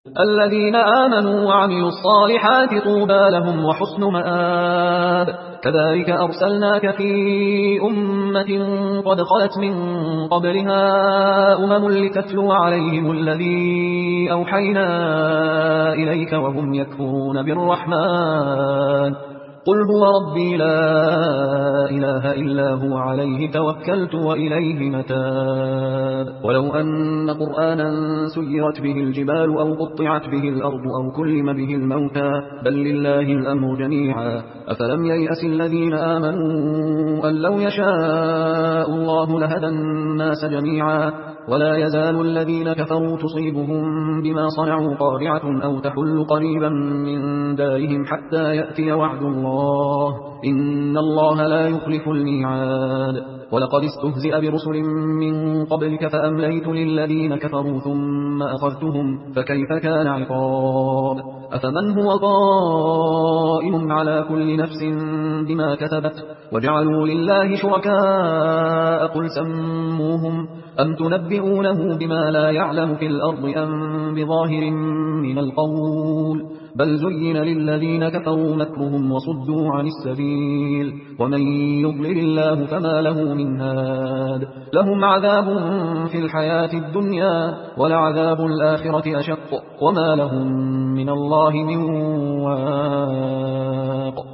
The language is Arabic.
الذين آمنوا وعملوا الصالحات طوبى لهم وحسن مآب. كذلك أرسلناك في أمة قد خلت من قبلها لتتلو عليهم الذي أوحينا إليك وهم يكفرون بالرحمن. قل هو ربي لا إله إلا هو عليه توكلت وإليه متاب. ولو أن قرآنا سيرت به الجبال أو قطعت به الأرض أو كلم به الموتى بل لله الأمر جميعا. أفلم ييأس الذين آمنوا أن لو يشاء الله لهدى الناس جميعا. ولا يزال الذين كفروا تصيبهم بما صنعوا قارعة أو تحل قريبا من دارهم حتى يأتي وعد الله إن الله لا يخلف الميعاد. ولقد استهزئ برسل من قبلك فأمليت للذين كفروا ثم أخذتهم فكيف كان عقاب. أفمن هو قائم على كل نفس بما كسبت وجعلوا لله شركاء قل سموهم أم تنبئونه بما لا يعلم في الأرض أم بظاهر من القول بل زين للذين كفروا مكرهم وصدوا عن السبيل ومن يضلل الله فما له من هاد. لهم عذاب في الحياة الدنيا ولعذاب الآخرة أشق وما لهم من الله من واق.